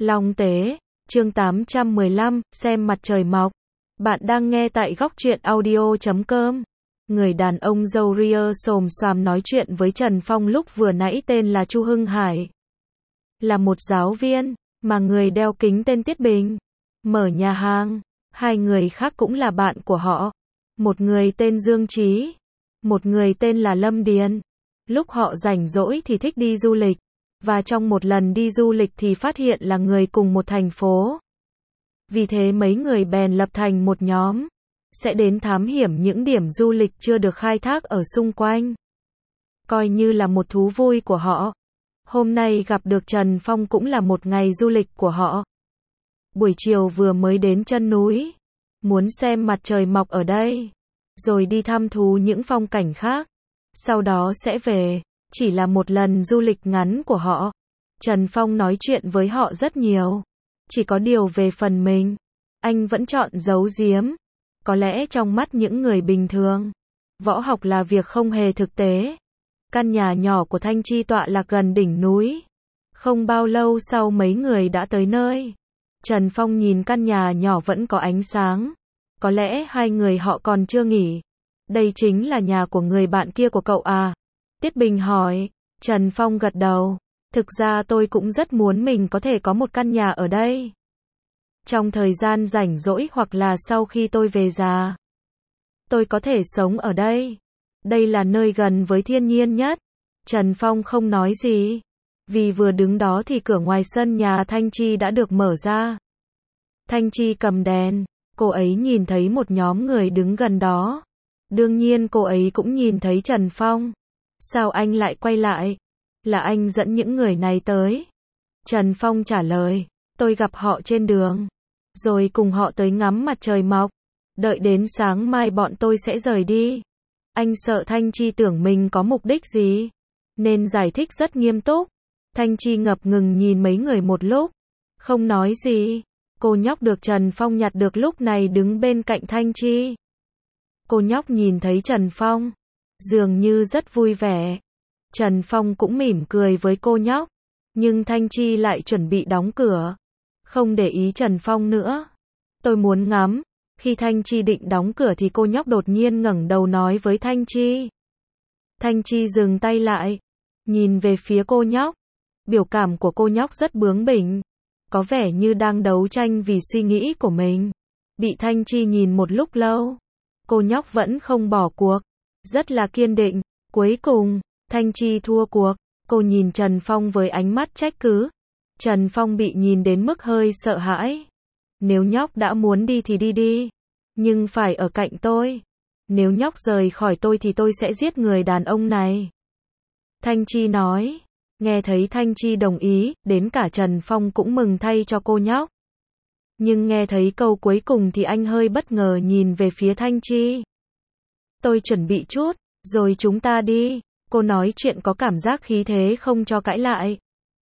Long Tế, chương 815, xem mặt trời mọc. Bạn đang nghe tại góc truyện audio.com. Người đàn ông râu ria xồm xoàm nói chuyện với Trần Phong lúc vừa nãy tên là Chu Hưng Hải. Là một giáo viên, mà người đeo kính tên Tiết Bình. Mở nhà hàng, hai người khác cũng là bạn của họ. Một người tên Dương Trí, một người tên là Lâm Điền. Lúc họ rảnh rỗi thì thích đi du lịch. Và trong một lần đi du lịch thì phát hiện là người cùng một thành phố. Vì thế mấy người bèn lập thành một nhóm, sẽ đến thám hiểm những điểm du lịch chưa được khai thác ở xung quanh. Coi như là một thú vui của họ. Hôm nay gặp được Trần Phong cũng là một ngày du lịch của họ. Buổi chiều vừa mới đến chân núi, muốn xem mặt trời mọc ở đây, rồi đi thăm thú những phong cảnh khác. Sau đó sẽ về. Chỉ là một lần du lịch ngắn của họ. Trần Phong nói chuyện với họ rất nhiều. Chỉ có điều về phần mình, anh vẫn chọn giấu giếm. Có lẽ trong mắt những người bình thường, võ học là việc không hề thực tế. Căn nhà nhỏ của Thanh Chi tọa lạc gần đỉnh núi. Không bao lâu sau mấy người đã tới nơi. Trần Phong nhìn căn nhà nhỏ vẫn có ánh sáng. Có lẽ hai người họ còn chưa nghỉ. Đây chính là nhà của người bạn kia của cậu à? Tiết Bình hỏi. Trần Phong gật đầu. Thực ra tôi cũng rất muốn mình có thể có một căn nhà ở đây. Trong thời gian rảnh rỗi hoặc là sau khi tôi về già, tôi có thể sống ở đây. Đây là nơi gần với thiên nhiên nhất. Trần Phong không nói gì. Vì vừa đứng đó thì cửa ngoài sân nhà Thanh Chi đã được mở ra. Thanh Chi cầm đèn. Cô ấy nhìn thấy một nhóm người đứng gần đó. Đương nhiên cô ấy cũng nhìn thấy Trần Phong. Sao anh lại quay lại? Là anh dẫn những người này tới. Trần Phong trả lời. Tôi gặp họ trên đường. Rồi cùng họ tới ngắm mặt trời mọc. Đợi đến sáng mai bọn tôi sẽ rời đi. Anh sợ Thanh Chi tưởng mình có mục đích gì, nên giải thích rất nghiêm túc. Thanh Chi ngập ngừng nhìn mấy người một lúc. Không nói gì. Cô nhóc được Trần Phong nhặt được lúc này đứng bên cạnh Thanh Chi. Cô nhóc nhìn thấy Trần Phong, dường như rất vui vẻ. Trần Phong cũng mỉm cười với cô nhóc. Nhưng Thanh Chi lại chuẩn bị đóng cửa. Không để ý Trần Phong nữa. Tôi muốn ngắm. Khi Thanh Chi định đóng cửa thì cô nhóc đột nhiên ngẩng đầu nói với Thanh Chi. Thanh Chi dừng tay lại. Nhìn về phía cô nhóc. Biểu cảm của cô nhóc rất bướng bỉnh. Có vẻ như đang đấu tranh vì suy nghĩ của mình. Bị Thanh Chi nhìn một lúc lâu. Cô nhóc vẫn không bỏ cuộc. Rất là kiên định. Cuối cùng, Thanh Chi thua cuộc. Cô nhìn Trần Phong với ánh mắt trách cứ. Trần Phong bị nhìn đến mức hơi sợ hãi. Nếu nhóc đã muốn đi thì đi đi. Nhưng phải ở cạnh tôi. Nếu nhóc rời khỏi tôi thì tôi sẽ giết người đàn ông này. Thanh Chi nói. Nghe thấy Thanh Chi đồng ý, đến cả Trần Phong cũng mừng thay cho cô nhóc. Nhưng nghe thấy câu cuối cùng thì anh hơi bất ngờ nhìn về phía Thanh Chi. Tôi chuẩn bị chút, rồi chúng ta đi. Cô nói chuyện có cảm giác khí thế không cho cãi lại.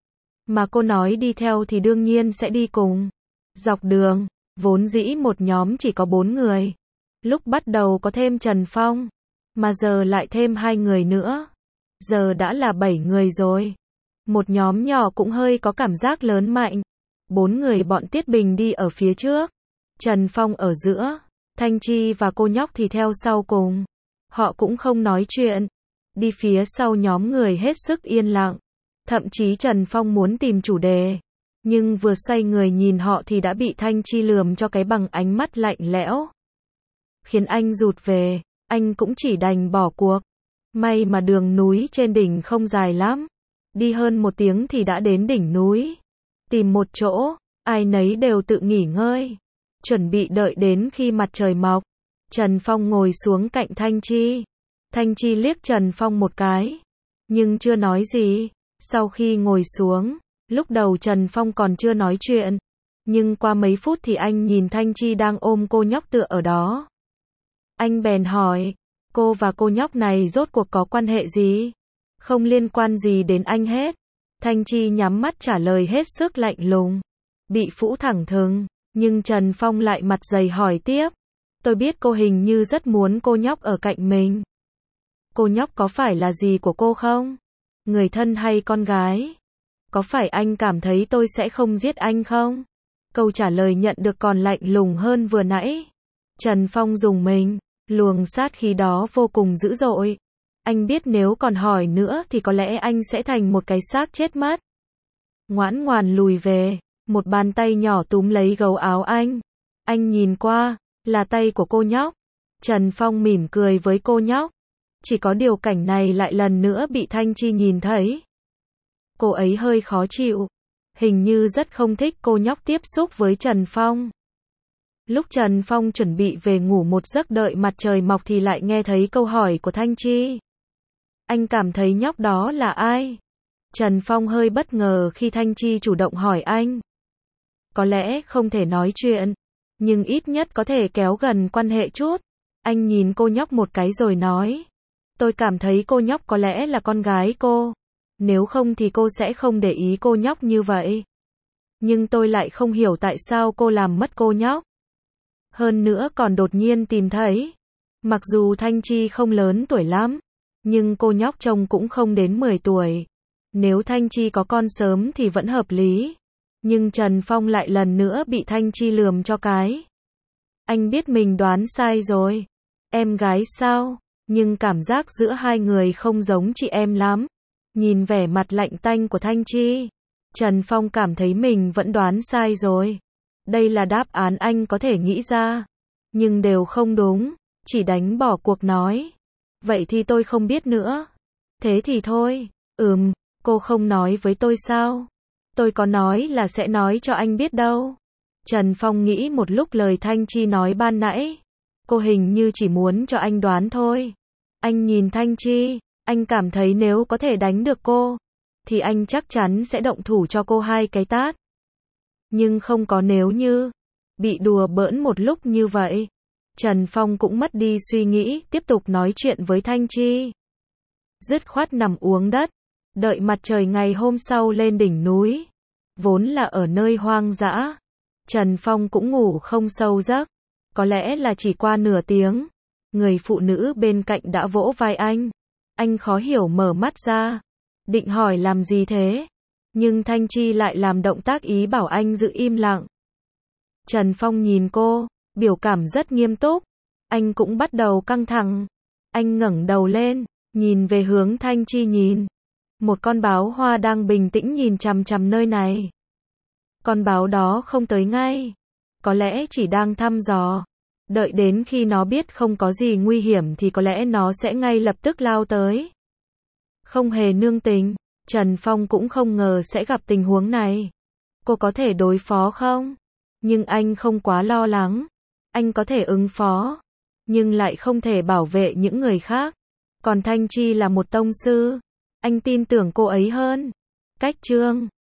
Mà cô nói đi theo thì đương nhiên sẽ đi cùng. Dọc đường, vốn dĩ một nhóm chỉ có 4 người. Lúc bắt đầu có thêm Trần Phong, mà giờ lại thêm 2 người nữa. Giờ đã là 7 người rồi. Một nhóm nhỏ cũng hơi có cảm giác lớn mạnh. 4 người bọn Tiết Bình đi ở phía trước. Trần Phong ở giữa. Thanh Chi và cô nhóc thì theo sau cùng. Họ cũng không nói chuyện. Đi phía sau nhóm người hết sức yên lặng. Thậm chí Trần Phong muốn tìm chủ đề. Nhưng vừa xoay người nhìn họ thì đã bị Thanh Chi lườm cho cái bằng ánh mắt lạnh lẽo. Khiến anh rụt về. Anh cũng chỉ đành bỏ cuộc. May mà đường núi trên đỉnh không dài lắm. Đi hơn 1 tiếng thì đã đến đỉnh núi. Tìm một chỗ, ai nấy đều tự nghỉ ngơi. Chuẩn bị đợi đến khi mặt trời mọc. Trần Phong ngồi xuống cạnh Thanh Chi. Thanh Chi liếc Trần Phong một cái. Nhưng chưa nói gì. Sau khi ngồi xuống, lúc đầu Trần Phong còn chưa nói chuyện. Nhưng qua mấy phút thì anh nhìn Thanh Chi đang ôm cô nhóc tựa ở đó. Anh bèn hỏi, cô và cô nhóc này rốt cuộc có quan hệ gì? Không liên quan gì đến anh hết. Thanh Chi nhắm mắt trả lời hết sức lạnh lùng. Bị phũ thẳng thừng. Nhưng Trần Phong lại mặt dày hỏi tiếp. Tôi biết cô hình như rất muốn cô nhóc ở cạnh mình. Cô nhóc có phải là gì của cô không? Người thân hay con gái? Có phải anh cảm thấy tôi sẽ không giết anh không? Câu trả lời nhận được còn lạnh lùng hơn vừa nãy. Trần Phong rùng mình, luồng sát khí đó vô cùng dữ dội. Anh biết nếu còn hỏi nữa thì có lẽ anh sẽ thành một cái xác chết mất. Ngoãn ngoàn lùi về, một bàn tay nhỏ túm lấy gấu áo anh. Anh nhìn qua, là tay của cô nhóc. Trần Phong mỉm cười với cô nhóc. Chỉ có điều cảnh này lại lần nữa bị Thanh Chi nhìn thấy. Cô ấy hơi khó chịu. Hình như rất không thích cô nhóc tiếp xúc với Trần Phong. Lúc Trần Phong chuẩn bị về ngủ một giấc đợi mặt trời mọc thì lại nghe thấy câu hỏi của Thanh Chi. Anh cảm thấy nhóc đó là ai? Trần Phong hơi bất ngờ khi Thanh Chi chủ động hỏi anh. Có lẽ không thể nói chuyện, nhưng ít nhất có thể kéo gần quan hệ chút. Anh nhìn cô nhóc một cái rồi nói. Tôi cảm thấy cô nhóc có lẽ là con gái cô. Nếu không thì cô sẽ không để ý cô nhóc như vậy. Nhưng tôi lại không hiểu tại sao cô làm mất cô nhóc. Hơn nữa còn đột nhiên tìm thấy. Mặc dù Thanh Chi không lớn tuổi lắm, nhưng cô nhóc trông cũng không đến 10 tuổi. Nếu Thanh Chi có con sớm thì vẫn hợp lý. Nhưng Trần Phong lại lần nữa bị Thanh Chi lườm cho cái. Anh biết mình đoán sai rồi. Em gái sao? Nhưng cảm giác giữa hai người không giống chị em lắm. Nhìn vẻ mặt lạnh tanh của Thanh Chi, Trần Phong cảm thấy mình vẫn đoán sai rồi. Đây là đáp án anh có thể nghĩ ra, nhưng đều không đúng, chỉ đánh bỏ cuộc nói. Vậy thì tôi không biết nữa. Thế thì thôi. Cô không nói với tôi sao? Tôi có nói là sẽ nói cho anh biết đâu. Trần Phong nghĩ một lúc lời Thanh Chi nói ban nãy. Cô hình như chỉ muốn cho anh đoán thôi. Anh nhìn Thanh Chi, anh cảm thấy nếu có thể đánh được cô, thì anh chắc chắn sẽ động thủ cho cô 2 cái tát. Nhưng không có nếu như. Bị đùa bỡn một lúc như vậy, Trần Phong cũng mất đi suy nghĩ, tiếp tục nói chuyện với Thanh Chi. Dứt khoát nằm uống đất, đợi mặt trời ngày hôm sau lên đỉnh núi. Vốn là ở nơi hoang dã, Trần Phong cũng ngủ không sâu giấc. Có lẽ là chỉ qua nửa tiếng, người phụ nữ bên cạnh đã vỗ vai anh. Anh khó hiểu mở mắt ra, định hỏi làm gì thế, nhưng Thanh Chi lại làm động tác ý bảo anh giữ im lặng. Trần Phong nhìn cô, biểu cảm rất nghiêm túc. Anh cũng bắt đầu căng thẳng. Anh ngẩng đầu lên, nhìn về hướng Thanh Chi nhìn. Một con báo hoa đang bình tĩnh nhìn chằm chằm nơi này. Con báo đó không tới ngay. Có lẽ chỉ đang thăm dò. Đợi đến khi nó biết không có gì nguy hiểm thì có lẽ nó sẽ ngay lập tức lao tới. Không hề nương tình. Trần Phong cũng không ngờ sẽ gặp tình huống này. Cô có thể đối phó không? Nhưng anh không quá lo lắng. Anh có thể ứng phó, nhưng lại không thể bảo vệ những người khác. Còn Thanh Chi là một tông sư. Anh tin tưởng cô ấy hơn. Cách chương